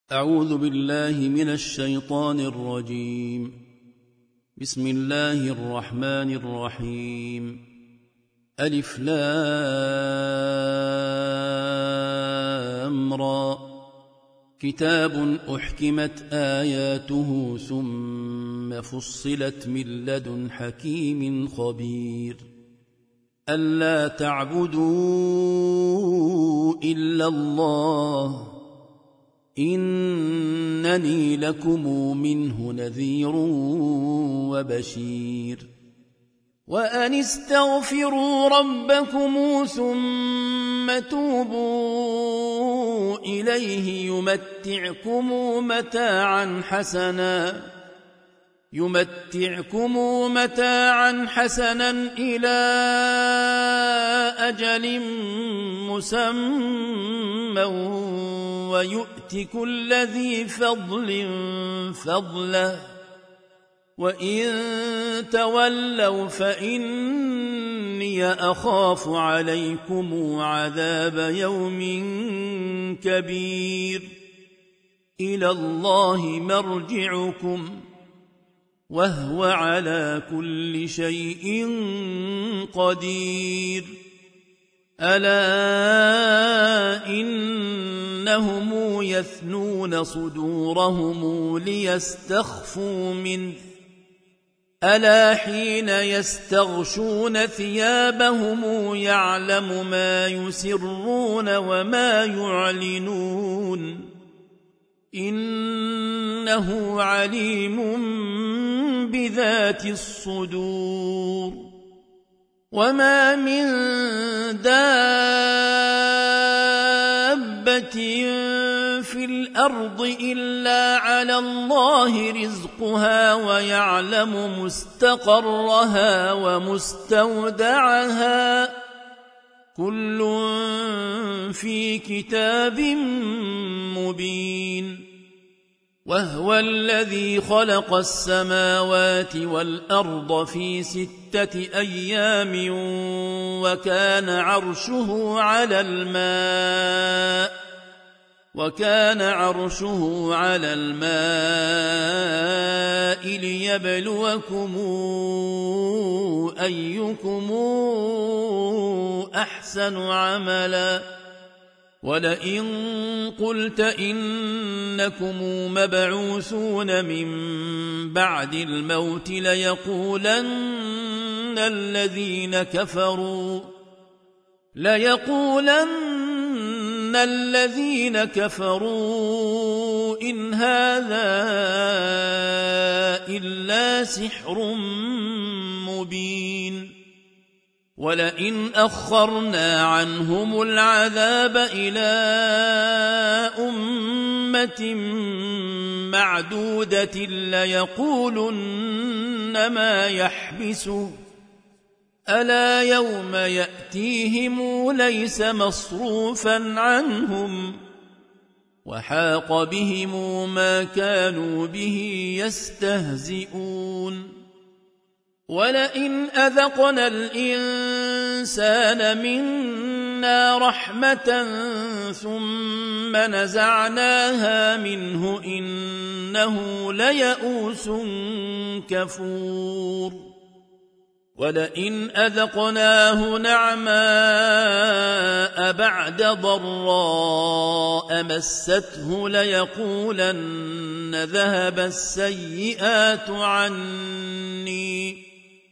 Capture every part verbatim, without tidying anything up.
أعوذ بالله من الشيطان الرجيم. بسم الله الرحمن الرحيم. ألف لام را. كتاب أحكمت آياته ثم فصلت من لدن حكيم خبير. ألا تعبدوا إلا الله إنني لكم منه نذير وبشير. وأن استغفروا ربكم ثم توبوا إليه يمتعكم متاعا حسنا يمتعكم متاعا حسنا إلى أجل مسمى ويؤت كل ذي فضل فضله وإن تولوا فإني أخاف عليكم عذاب يوم كبير. إلى الله مرجعكم وهو على كل شيء قدير. ألا إنهم يثنون صدورهم ليستخفوا منه ألا حين يستغشون ثيابهم يعلم ما يسرون وما يعلنون إنه عليم بذات الصدور. وما من دابة في الأرض إلا على الله رزقها ويعلم مستقرها ومستودعها كل في كتاب مبين. وهو الذي خلق السماوات والأرض في ستة أيام وكان عرشه على الماء وكان عرشه على الماء ليبلوكم أيكم أحسن عملا. ولئن قلت إنكم مبعوثون من بعد الموت ليقولن الذين كفروا ليقولن الذين كفروا إن هذا إلا سحر مبين. ولئن أخرنا عنهم العذاب إلى أمة معدودة ليقولن ما يحبسه ألا يوم يأتيهم ليس مصروفا عنهم وحاق بهم ما كانوا به يستهزئون. ولئن أذقنا الإنسان منا رحمة ثم نزعناها منه إنه ليئوس كفور. ولئن أذقناه نعماء بعد ضراء مسته ليقولن ذهب السيئات عني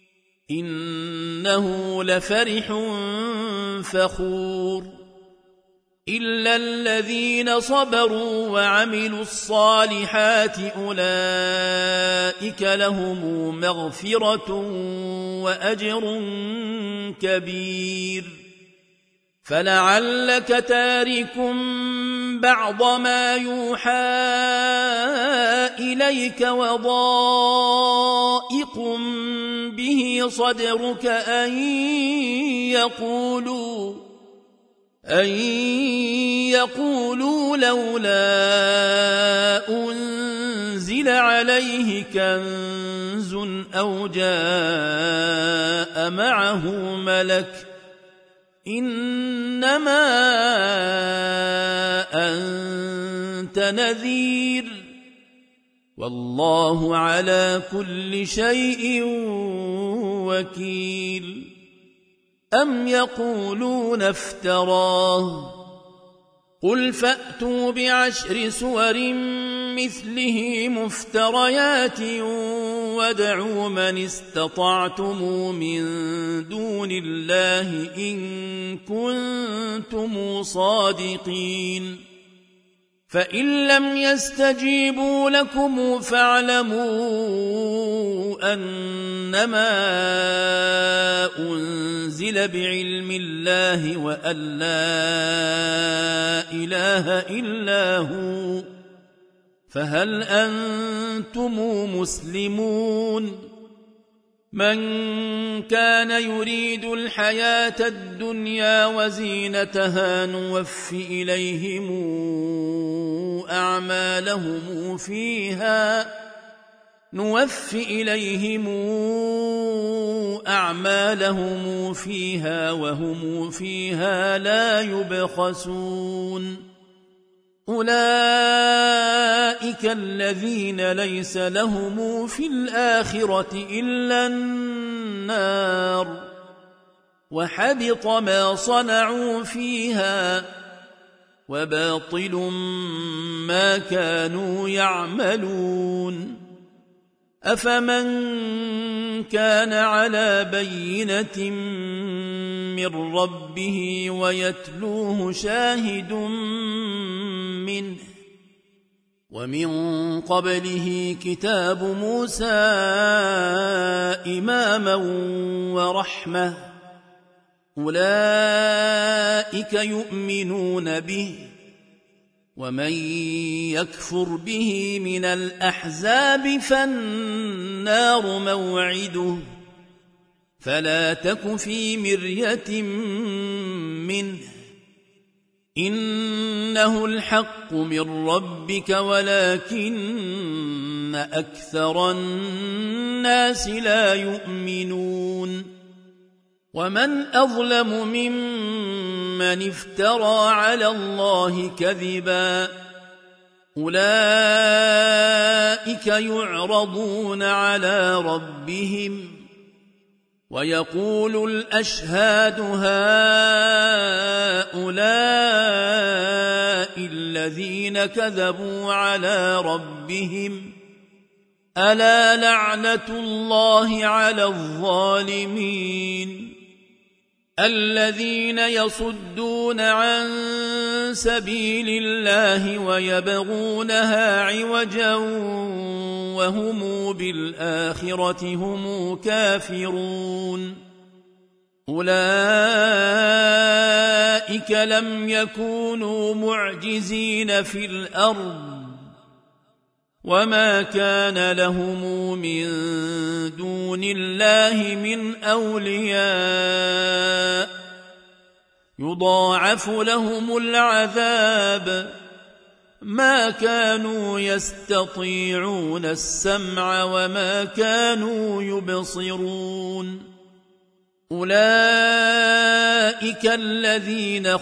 إنه لفرح فخور. إلا الذين صبروا وعملوا الصالحات أولئك لهم مغفرة وأجر كبير. فلعلك تارك بعض ما يوحى إليك وضائق به صدرك أن يقولوا أن يقولوا لولا أنزل عليه كنز أو جاء معه ملك إنما أنت كنت نذير والله على كل شيء وكيل أم يقولون افتراه قل فأتوا بعشر سور مثله مفتريات وادعوا من استطعتم من دون الله إن كنتم صادقين فإن لم يستجيبوا لكم فاعلموا أنما أنزل بعلم الله وأن لا إله إلا هو فهل أنتم مسلمون من كان يريد الحياة الدنيا وزينتها نوف إليهم أعمالهم فيها نوف إليهم أعمالهم فيها وهم فيها لا يبخسون أولئك الذين ليس لهم في الآخرة إلا النار وحبط ما صنعوا فيها وباطل ما كانوا يعملون أفمن كان على بينة من ربه ويتلوه شاهد منه ومن قبله كتاب موسى إماما ورحمة أولئك يؤمنون به ومن يكفر به من الأحزاب فالنار موعده فلا تك في مرية منه إنه الحق من ربك ولكن أكثر الناس لا يؤمنون ومن أظلم ممن افترى على الله كذبا أولئك يعرضون على ربهم ويقول الأشهاد هؤلاء الذين كذبوا على ربهم ألا لعنة الله على الظالمين الذين يصدون عن سبيل الله ويبغونها عوجا وهم بالآخرة هم كافرون أولئك لم يكونوا معجزين في الأرض وما كان لهم من دون الله من أولياء يضاعف لهم العذاب ما كانوا يستطيعون السمع وما كانوا يبصرون أولئك الذين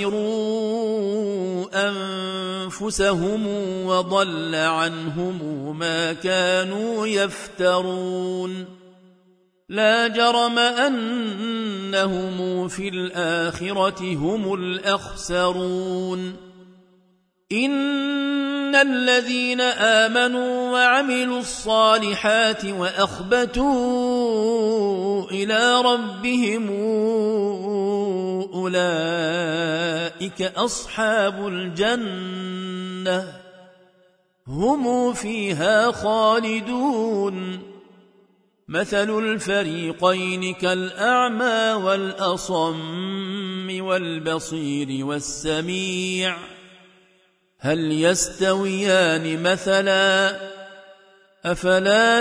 خسروا أنفسهم وضل عنهم ما كانوا يفترون لا جرم أنهم في الآخرة هم الأخسرون إن الذين آمنوا وعملوا الصالحات وأخبتوا إلى ربهم أولئك أصحاب الجنة هم فيها خالدون مثل الفريقين كالأعمى والأصم والبصير والسميع هل يستويان مثلا أفلا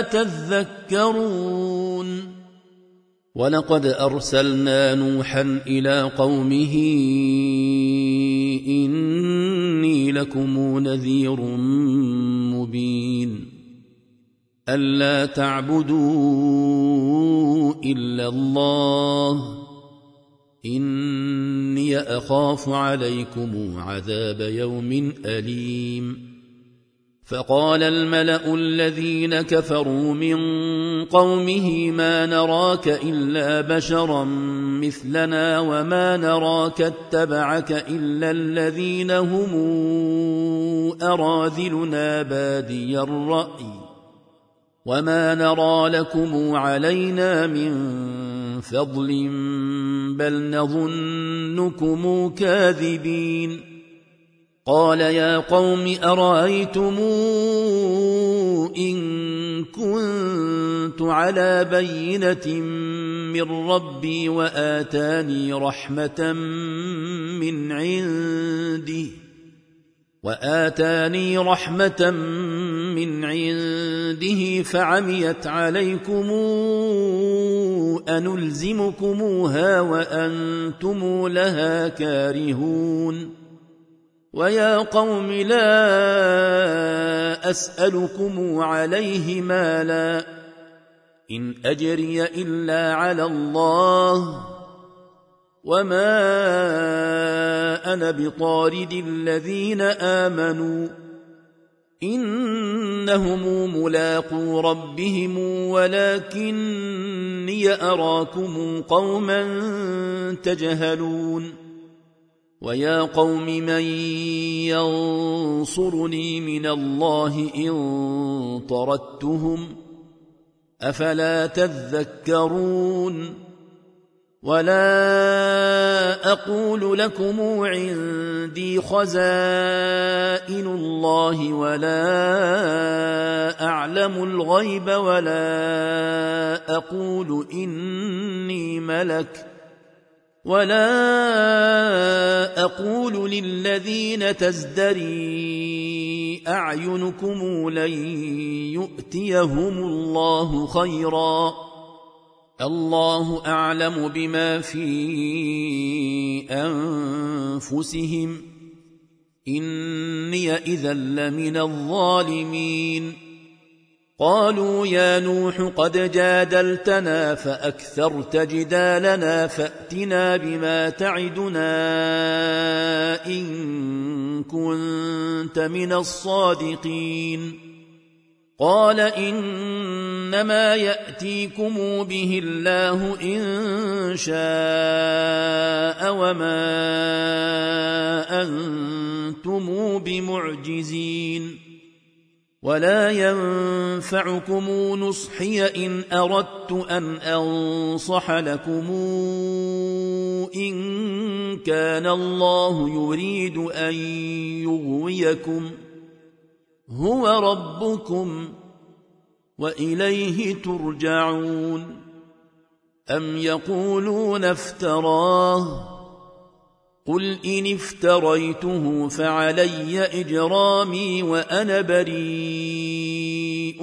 تذكرون ولقد أرسلنا نوحا إلى قومه إني لكم نذير مبين ألا تعبدوا إلا الله إني أخاف عليكم عذاب يوم أليم فقال الملأ الذين كفروا من قومه ما نراك إلا بشرا مثلنا وما نراك اتبعك إلا الذين هم أراذلنا بادي الرأي وما نرى لكم علينا من فضل بل نظنكم كاذبين قال يا قوم أرأيتم إن كنت على بينة من ربي وآتاني رحمة من عنده وآتاني رحمة من عنده فعميت عليكم أنلزمكموها وأنتم لها كارهون ويا قوم لا أسألكم عليه مالا إن أجري إلا على الله وما أنا بطارد الذين آمنوا إنهم ملاقو ربهم ولكني أراكم قوما تجهلون ويا قوم من ينصرني من الله إن طردتهم أفلا تذكرون ولا أقول لكم عندي خزائن الله ولا أعلم الغيب ولا أقول إني ملك ولا أقول للذين تزدري أعينكم لن يؤتيهم الله خيرا الله أعلم بما في أنفسهم إني إذا لمن الظالمين قالوا يا نوح قد جادلتنا فأكثرت جدالنا فأتنا بما تعدنا إن كنت من الصادقين قال إنما يأتيكم به الله إن شاء وما أنتم بمعجزين ولا ينفعكم نصحي إن أردت أن أنصح لكم إن كان الله يريد أن يغويكم هو ربكم وإليه ترجعون أم يقولون افتراه قل إن افتريته فعلي إجرامي وأنا بريء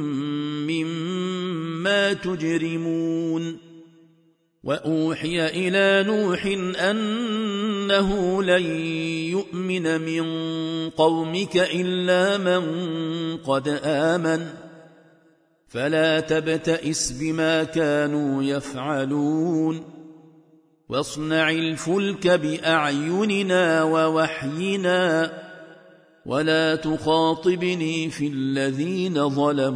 مما تجرمون وأوحي إلى نوح أنه لن يؤمن من قومك إلا من قد آمن فلا تبتئس بما كانوا يفعلون واصنع الفلك بأعيننا ووحينا ولا تخاطبني في الذين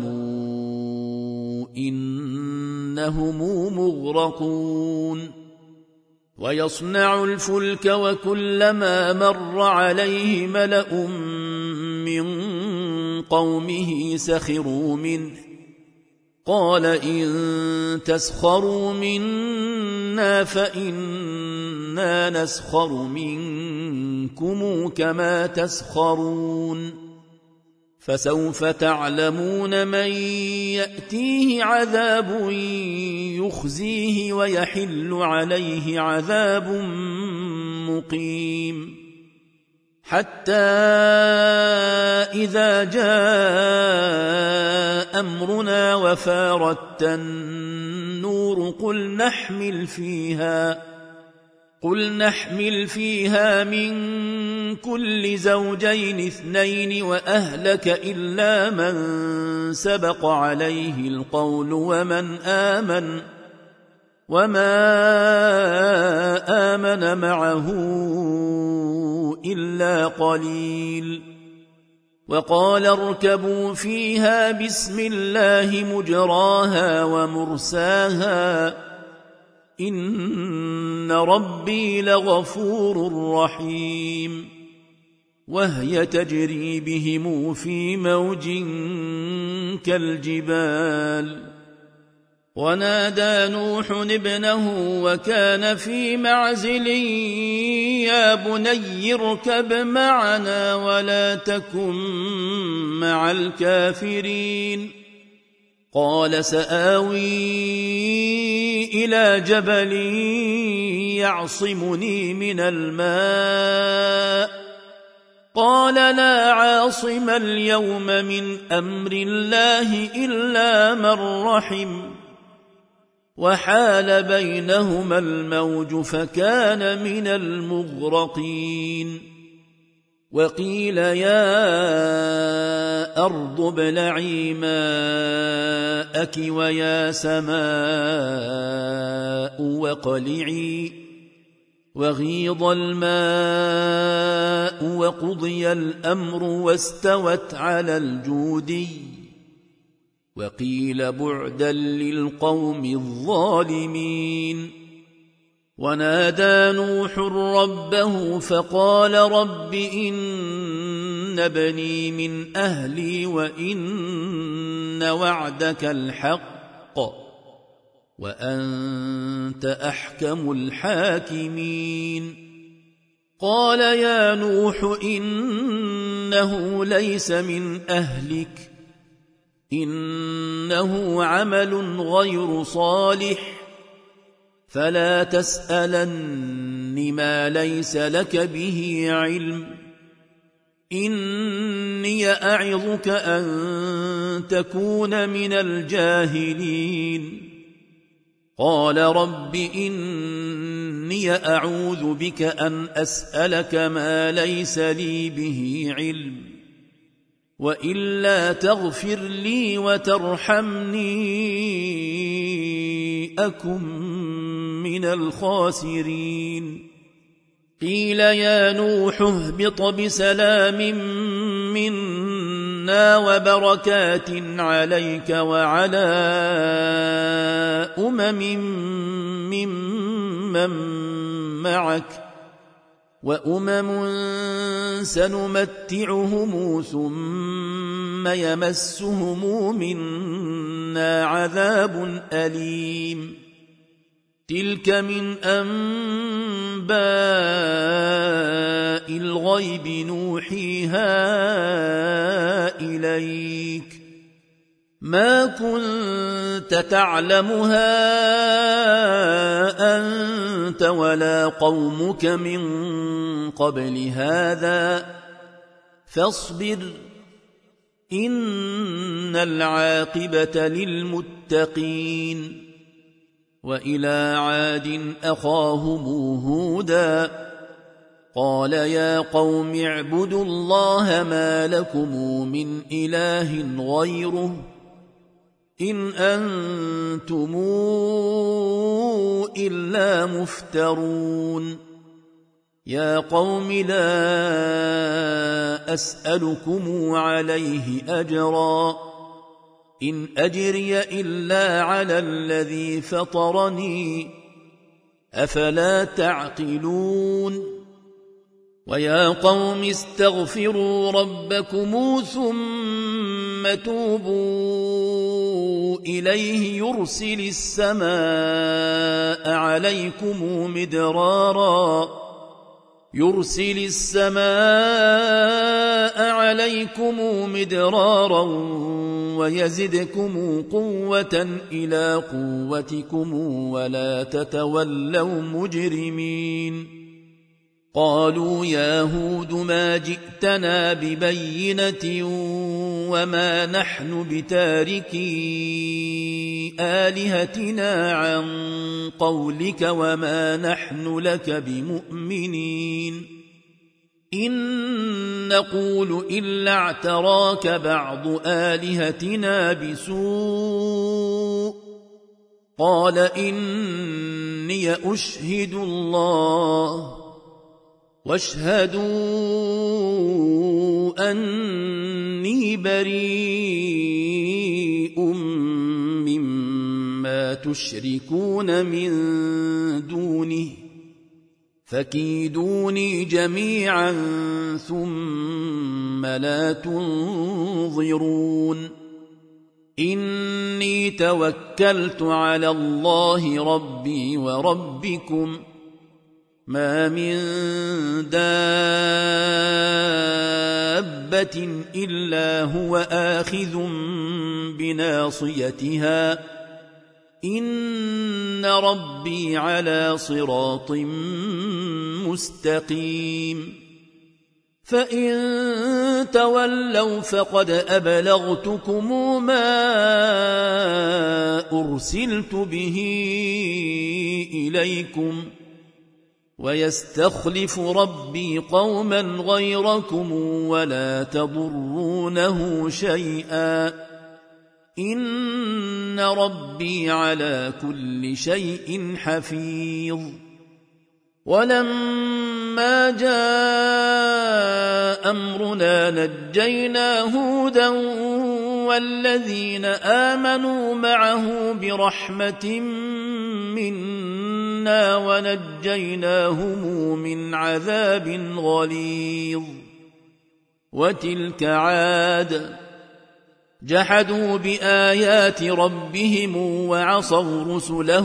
ظلموا إنهم مغرقون ويصنع الفلك وكلما مر عليه ملأ من قومه سخروا منه قال إن تسخروا منا فإنا نسخر منكم كما تسخرون فسوف تعلمون من يأتيه عذاب يخزيه ويحل عليه عذاب مقيم حتى إذا جاء أمرنا وفارت النور قل نحمل فيها قل نحمل فيها من كل زوجين اثنين وأهلك إلا من سبق عليه القول ومن آمن وما آمن معه إلا قليل. وقال اركبوا فيها بسم الله مجراها ومرساها إن ربي لغفور رحيم. وهي تجري بهم في موج كالجبال. ونادى نوح ابنه وكان في معزل يا بني اركب معنا ولا تكن مع الكافرين. قال سآوي إلى جبل يعصمني من الماء. قال لا عاصم اليوم من أمر الله إلا من رحم. وحال بينهما الموج فكان من المغرقين. وقيل يا أرض ابلعي ماءك ويا سماء واقلعي. وغيض الماء وقضي الأمر واستوت على الجودي. وقيل بعدا للقوم الظالمين. ونادى نوح ربه فقال رب إن ابني من أهلي وإن وعدك الحق وأنت أحكم الحاكمين. قال يا نوح إنه ليس من أهلك إنه عمل غير صالح فلا تسألن ما ليس لك به علم. إني أعظك أن تكون من الجاهلين. قال رب إني أعوذ بك أن أسألك ما ليس لي به علم وإلا تغفر لي وترحمني أكن من الخاسرين. قيل يا نوح اهبط بسلام منا وبركات عليك وعلى أمم ممن معك وأمم سنمتعهم ثم يمسهم منا عذاب أليم. تلك من أنباء الغيب نوحيها إليك ما كنت تعلمها أنت ولا قومك من قبل هذا فاصبر إن العاقبة للمتقين. وإلى عاد أخاهم هودا قال يا قوم اعبدوا الله ما لكم من إله غيره إن أنتم إلا مفترون. يا قوم لا أسألكم عليه أجرا إن أجري إلا على الذي فطرني أفلا تعقلون. ويا قوم استغفروا ربكم ثم توبوا إليه يرسل السماء عليكم مدرارا يرسل السماء عليكم مدرارا ويزدكم قوة إلى قوتكم ولا تتولوا مجرمين. قالوا يا هود ما جئتنا ببينة وما نحن بتاركي آلهتنا عن قولك وما نحن لك بمؤمنين إن نقول إلا اعتراك بعض آلهتنا بسوء قال إني أشهد الله واشهدوا أني بريء مما تشركون من دونه فكيدوني جميعا ثم لا تنظرون إني توكلت على الله ربي وربكم ما من دابة إلا هو آخذ بناصيتها إن ربي على صراط مستقيم فإن تولوا فقد أبلغتكم ما أرسلت به إليكم ويستخلف ربي قوما غيركم ولا تضرونه شيئا إن ربي على كل شيء حفيظ ولما جاء أمرنا نجينا هودا والذين آمنوا معه برحمة منا ونجيناهم من عذاب غليظ وتلك عاد جحدوا بآيات ربهم وعصوا رسله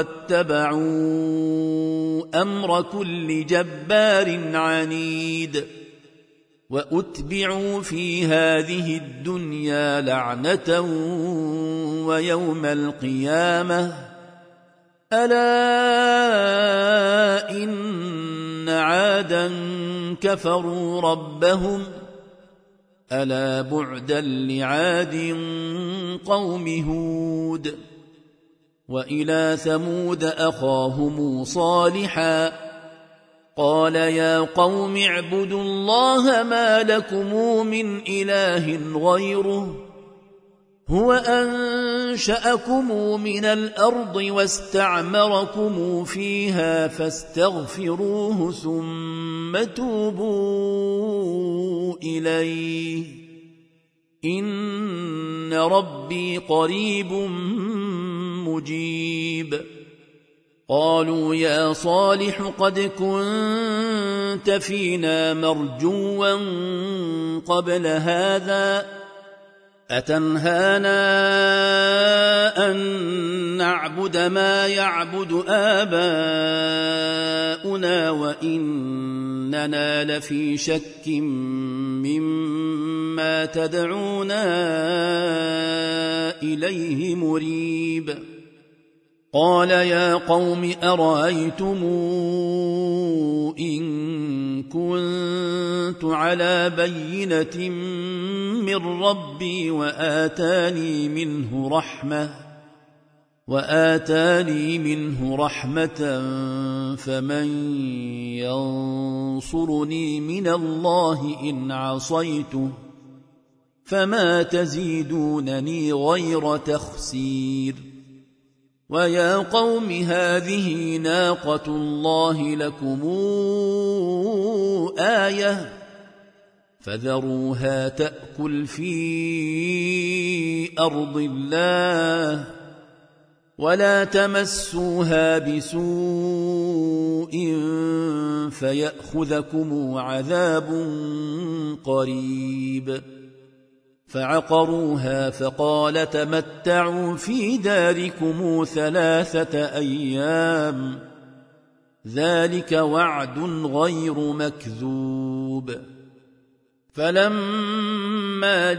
واتبعوا أمر كل جبار عنيد وأتبعوا في هذه الدنيا لعنة ويوم القيامة ألا إن عادا كفروا ربهم ألا بعدا لعاد قوم هود وإلى ثمود أخاهم صالحا قال يا قوم اعبدوا الله ما لكم من إله غيره هو أنشأكم من الأرض واستعمركم فيها فاستغفروه ثم توبوا إليه إن ربي قريب مجيب قالوا يا صالح قد كنت فينا مرجوا قبل هذا أتنهانا أن نعبد ما يعبد آباؤنا وإننا لفي شك مما تدعونا إليه مريب قال يا قوم أرأيتم إن كنت على بينة من ربي وآتاني منه رحمة وآتاني منه رحمة فمن ينصرني من الله إن عصيته فما تزيدونني غير تخسير ويا قوم هذه ناقة الله لكم آية فذروها تأكل في أرض الله ولا تمسوها بسوء فيأخذكم عذاب قريب فعقروها فقال تمتعوا في داركم ثلاثة أيام ذلك وعد غير مكذوب فلما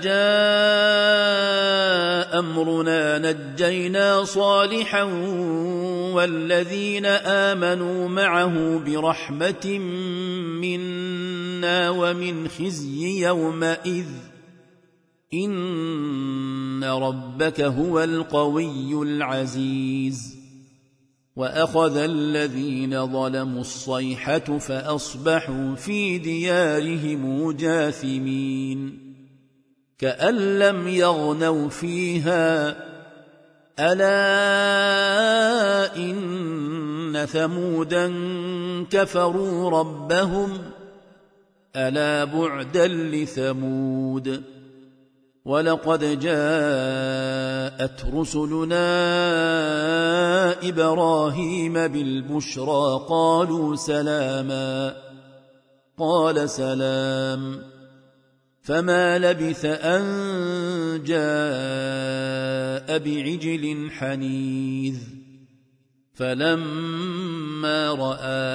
جاء أمرنا نجينا صالحا والذين آمنوا معه برحمة منا ومن خزي يومئذ إن ربك هو القوي العزيز وأخذ الذين ظلموا الصيحة فأصبحوا في ديارهم جاثمين كأن لم يغنوا فيها ألا إن ثمودا كفروا ربهم ألا بعدا لثمود ولقد جاءت رسلنا إبراهيم بالبشرى قالوا سلاما قال سلام فما لبث أن جاء بعجل حنيذ فلما رأى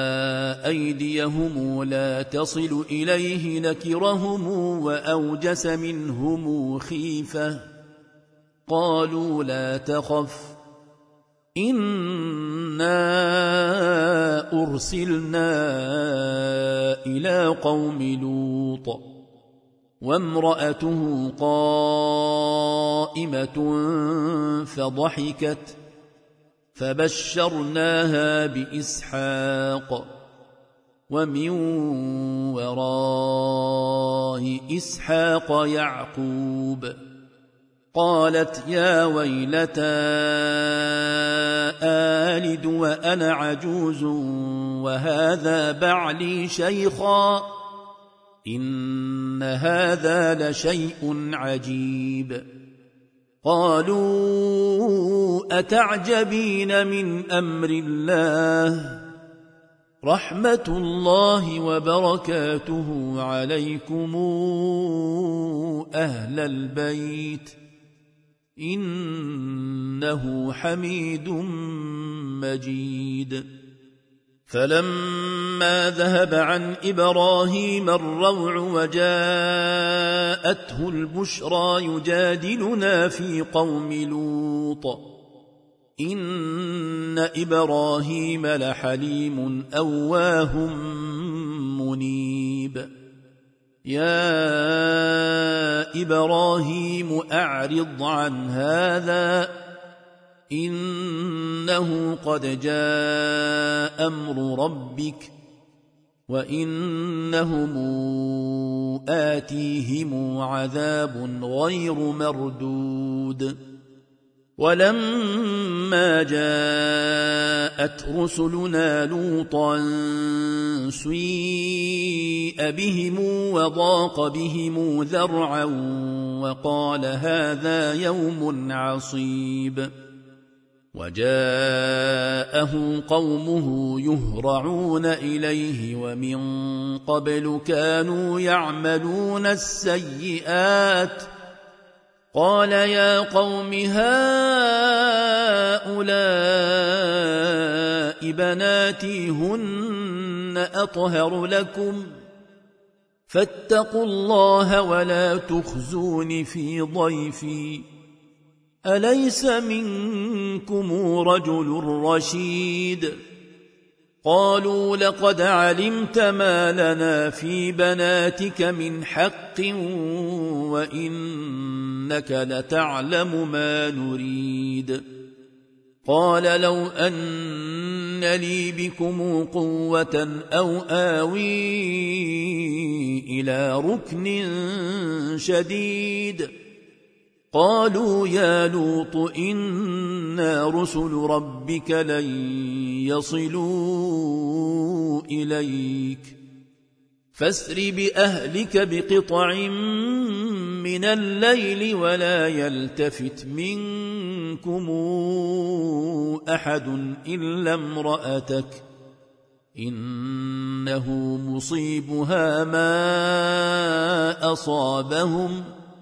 أيديهم لا تصل إليه نكرهم وأوجس منهم خيفة قالوا لا تخف إنا أرسلنا إلى قوم لوط وامرأته قائمة فضحكت فبشرناها بإسحاق ومن وراء إسحاق يعقوب قالت يا ويلتى آلد وأنا عجوز وهذا بعلي شيخا إن هذا لشيء عجيب قالوا أتعجبين من أمر الله رحمة الله وبركاته عليكم أهل البيت إنه حميد مجيد فلما ذهب عن إبراهيم الروع وجاءته البشرى يجادلنا في قوم لوط إن إبراهيم لحليم أواه منيب يا إبراهيم أعرض عن هذا إنه قد جاء أمر ربك وإنهم آتيهم عذاب غير مردود ولما جاءت رسلنا لوطا سيء بهم وضاق بهم ذرعا وقال هذا يوم عصيب وجاءه قومه يهرعون إليه ومن قبل كانوا يعملون السيئات قال يا قوم هؤلاء بناتي هن أطهر لكم فاتقوا الله ولا تخزون في ضيفي أليس منكم رجل رشيد قالوا لقد علمت ما لنا في بناتك من حق وإنك لتعلم ما نريد قال لو أن لي بكم قوة أو آوي إلى ركن شديد قالوا يا لوط إنا رسل ربك لن يصلوا إليك فاسر بأهلك بقطع من الليل ولا يلتفت منكم أحد إلا امرأتك إنه مصيبها ما أصابهم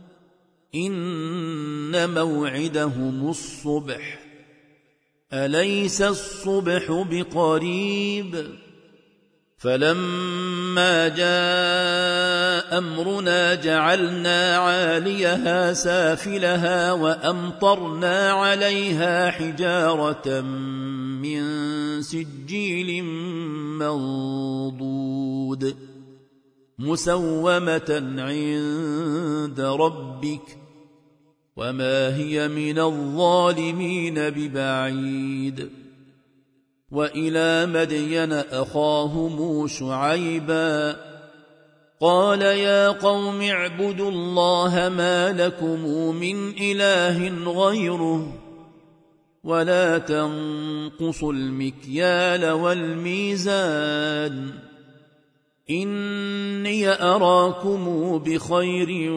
إن موعدهم الصبح أليس الصبح بقريب فلما جاء أمرنا جعلنا عاليها سافلها وأمطرنا عليها حجارة من سجيل منضود مسومة عند ربك وما هي من الظالمين ببعيد وإلى مدين أخاهم شعيبا قال يا قوم اعبدوا الله ما لكم من إله غيره ولا تنقصوا المكيال والميزان إني أراكم بخير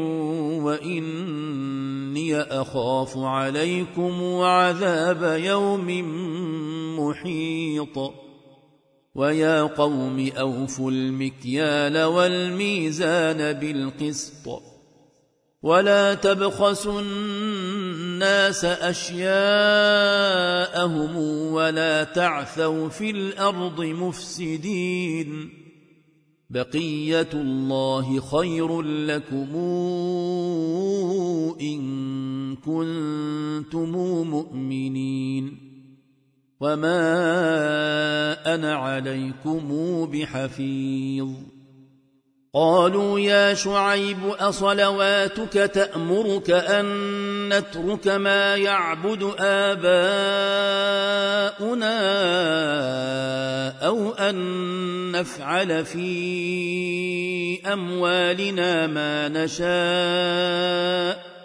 وإني أخاف عليكم عذاب يوم محيط ويا قوم أوفوا المكيال والميزان بالقسط ولا تبخسوا الناس أشياءهم ولا تعثوا في الأرض مفسدين بقية الله خير لكم إن كنتم مؤمنين وما أنا عليكم بحفيظ قالوا يا شعيب أصلواتك تأمرك أن نترك ما يعبد آباؤنا أو أن نفعل في أموالنا ما نشاء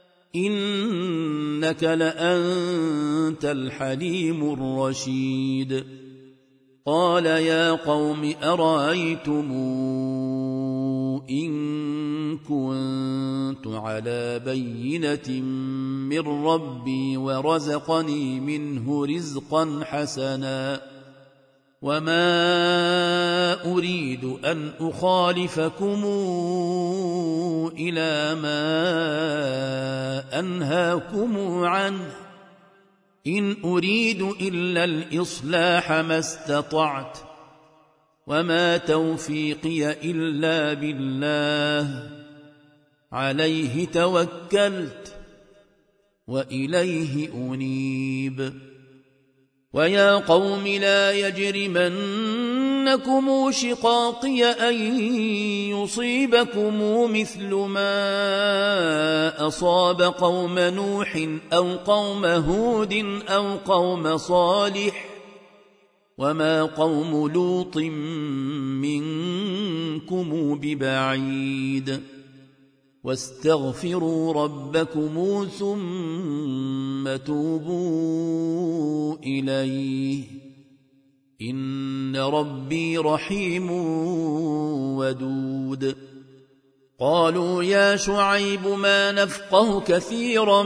إنك لأنت الحليم الرشيد قال يا قوم أرأيتم إن كنت على بينة من ربي ورزقني منه رزقا حسنا وما أريد أن أخالفكم إلى ما أنهاكم عنه إن أريد إلا الإصلاح ما استطعت وما توفيقي إلا بالله عليه توكلت وإليه أنيب ويا قوم لا يجرمنكم شقاقي أن يصيبكم مثل ما أصاب قوم نوح أو قوم هود أو قوم صالح وما قوم لوط منكم ببعيد واستغفروا ربكم ثم توبوا إليه إن ربي رحيم ودود قالوا يا شعيب ما نفقه كثيرا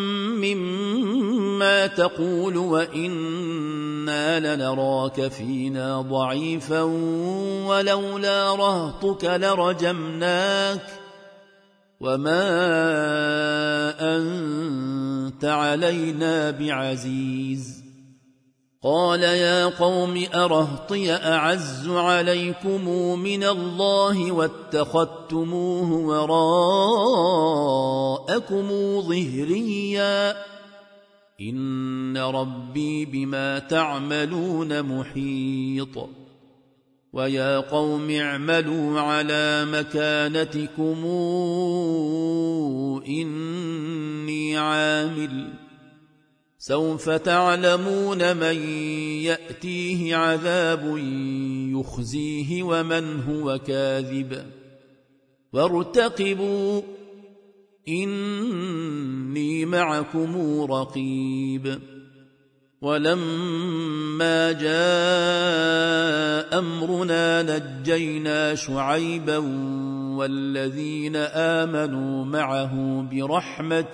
مما تقول وإنا لنراك فينا ضعيفا ولولا رهطك لرجمناك وما أنت علينا بعزيز قال يا قوم أرهطي أعز عليكم من الله واتخذتموه وراءكم ظهريا إن ربي بما تعملون محيط ويا قوم اعملوا على مكانتكم إني عامل سوف تعلمون من يأتيه عذاب يخزيه ومن هو كاذب وارتقبوا إني معكم رقيب ولما جاء أمرنا نجينا شعيبا والذين آمنوا معه برحمة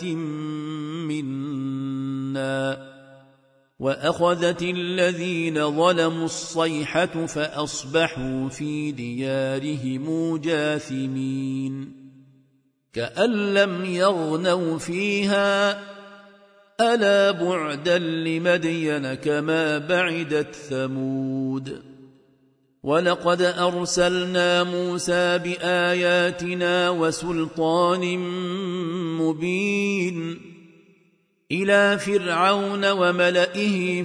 منا وأخذت الذين ظلموا الصيحة فأصبحوا في ديارهم جاثمين كأن لم يغنوا فيها ألا بعدا لمدين كما بعدت ثمود ولقد أرسلنا موسى بآياتنا وسلطان مبين إلى فرعون وملئه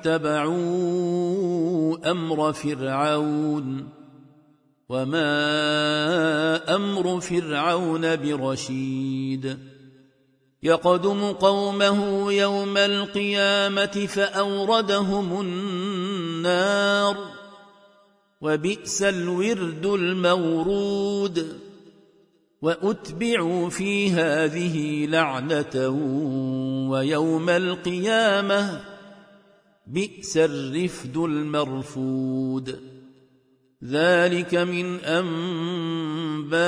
فاتبعوا أمر فرعون وما أمر فرعون برشيد يقدم قومه يوم القيامة فأوردهم النار وبئس الورد المورود وأتبعوا في هذه لعنة ويوم القيامة بئس الرفد المرفود. ذلك من أنباء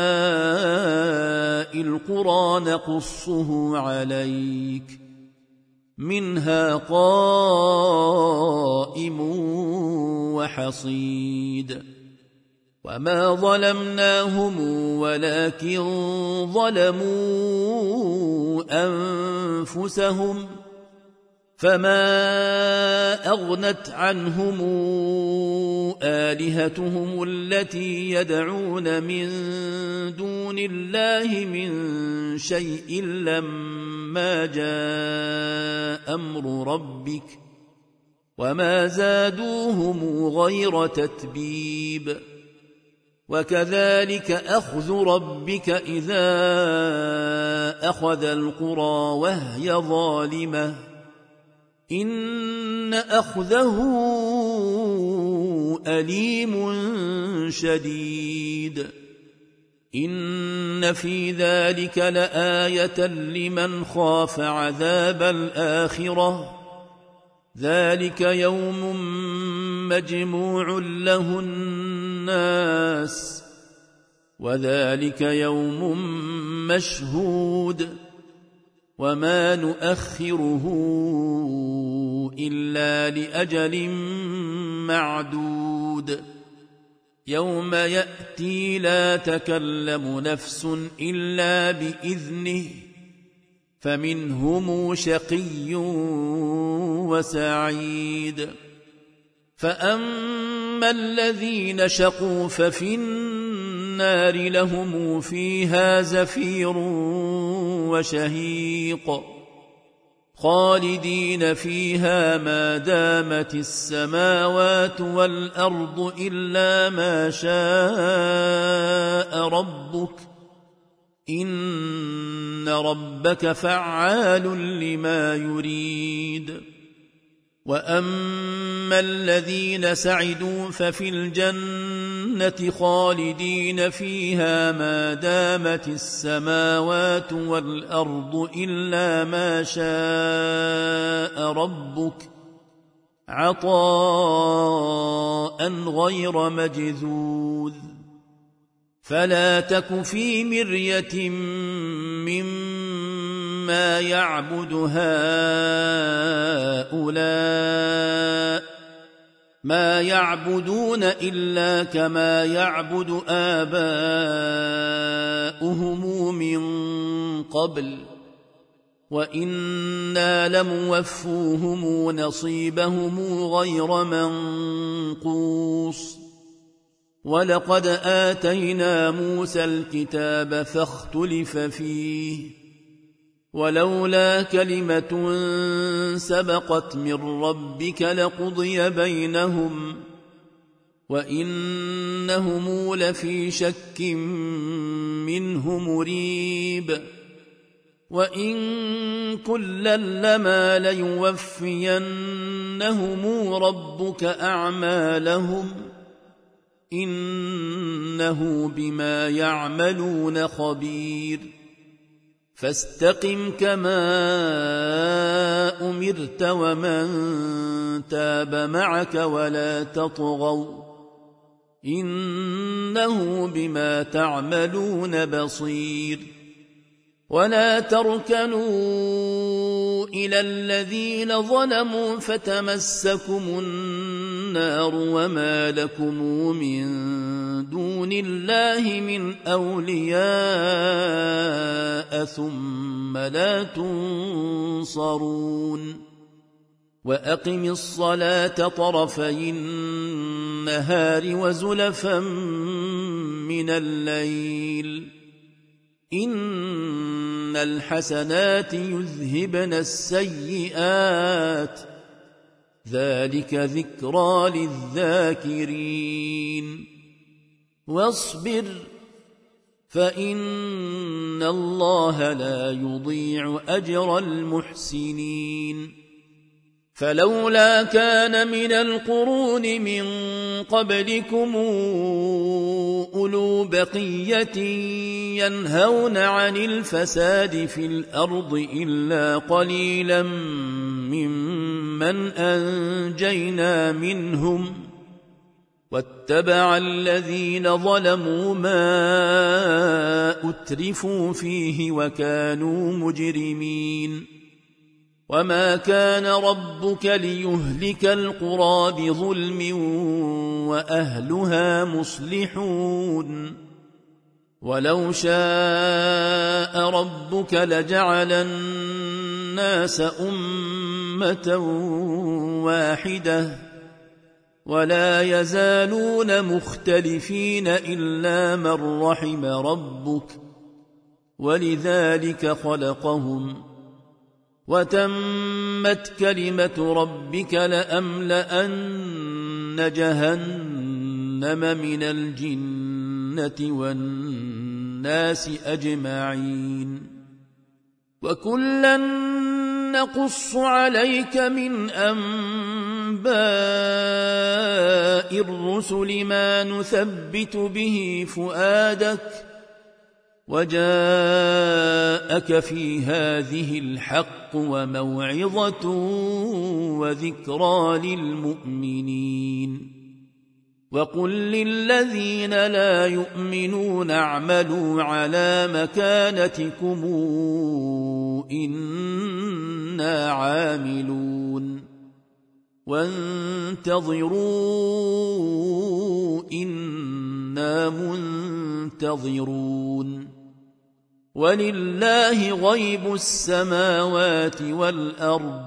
القرى نقصه عليك منها قائم وحصيد. وما ظلمناهم ولكن ظلموا أنفسهم فما أغنت عنهم آلهتهم التي يدعون من دون الله من شيء لما جاء أمر ربك وما زادوهم غير تتبيب. وكذلك أخذ ربك إذا أخذ القرى وهي ظالمة إن أخذه أليم شديد. إن في ذلك لآية لمن خاف عذاب الآخرة ذلك يوم مجموع له الناس وذلك يوم مشهود وما نؤخره إلا لأجل معدود. يوم يأتي لا تكلم نفس إلا بإذنه فمنهم شقي وسعيد. فأما الذين شقوا ففي النار لهم فيها زفير وشهيق خالدين فيها ما دامت السماوات والأرض إلا ما شاء ربك إن ربك فعال لما يريد. وأما الذين سعدوا ففي الجنة خالدين فيها ما دامت السماوات والأرض إلا ما شاء ربك عطاء غير مجذوذ. فلا تك في مرية مما يعبد هؤلاء ما يعبدون إلا كما يعبد آباؤهم من قبل وإنا لموفوهم نصيبهم غير منقوص. ولقد آتينا موسى الكتاب فاختلف فيه ولولا كلمة سبقت من ربك لقضي بينهم وإنهم لفي شك منه مريب. وإن كلا لما ليوفينهم ربك أعمالهم إنه بما يعملون خبير. فاستقم كما أمرت ومن تاب معك ولا تطغوا إنه بما تعملون بصير. ولا تركنوا إلى الذين ظلموا فتمسكم النار وما لكم من دون الله من أولياء ثم لا تنصرون. وأقم الصلاة طرفي النهار وزلفا من الليل إن الحسنات يذهبن السيئات ذلك ذكرى للذاكرين. واصبر فإن الله لا يضيع أجر المحسنين. فلولا كان من القرون من قبلكم أولو بقية ينهون عن الفساد في الأرض إلا قليلا ممن أنجينا منهم واتبع الذين ظلموا ما أترفوا فيه وكانوا مجرمين وما كان ربك ليهلك القرى بظلم وأهلها مصلحون ولو شاء ربك لجعل الناس أمة واحدة ولا يزالون مختلفين إلا من رحم ربك ولذلك خلقهم وتمت كلمة ربك لأملأن جهنم من الجنة والناس أجمعين وكلا نقص عليك من أنباء الرسل ما نثبت به فؤادك وجاءك في هذه الحق وموعظة وذكرى للمؤمنين وقل للذين لا يؤمنون اعملوا على مكانتكم إنا عاملون وانتظروا إنا منتظرون ولله غيب السماوات والأرض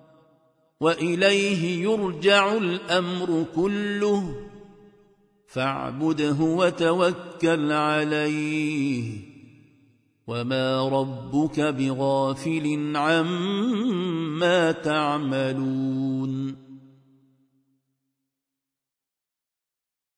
وإليه يرجع الأمر كله فاعبده وتوكل عليه وما ربك بغافل عما تعملون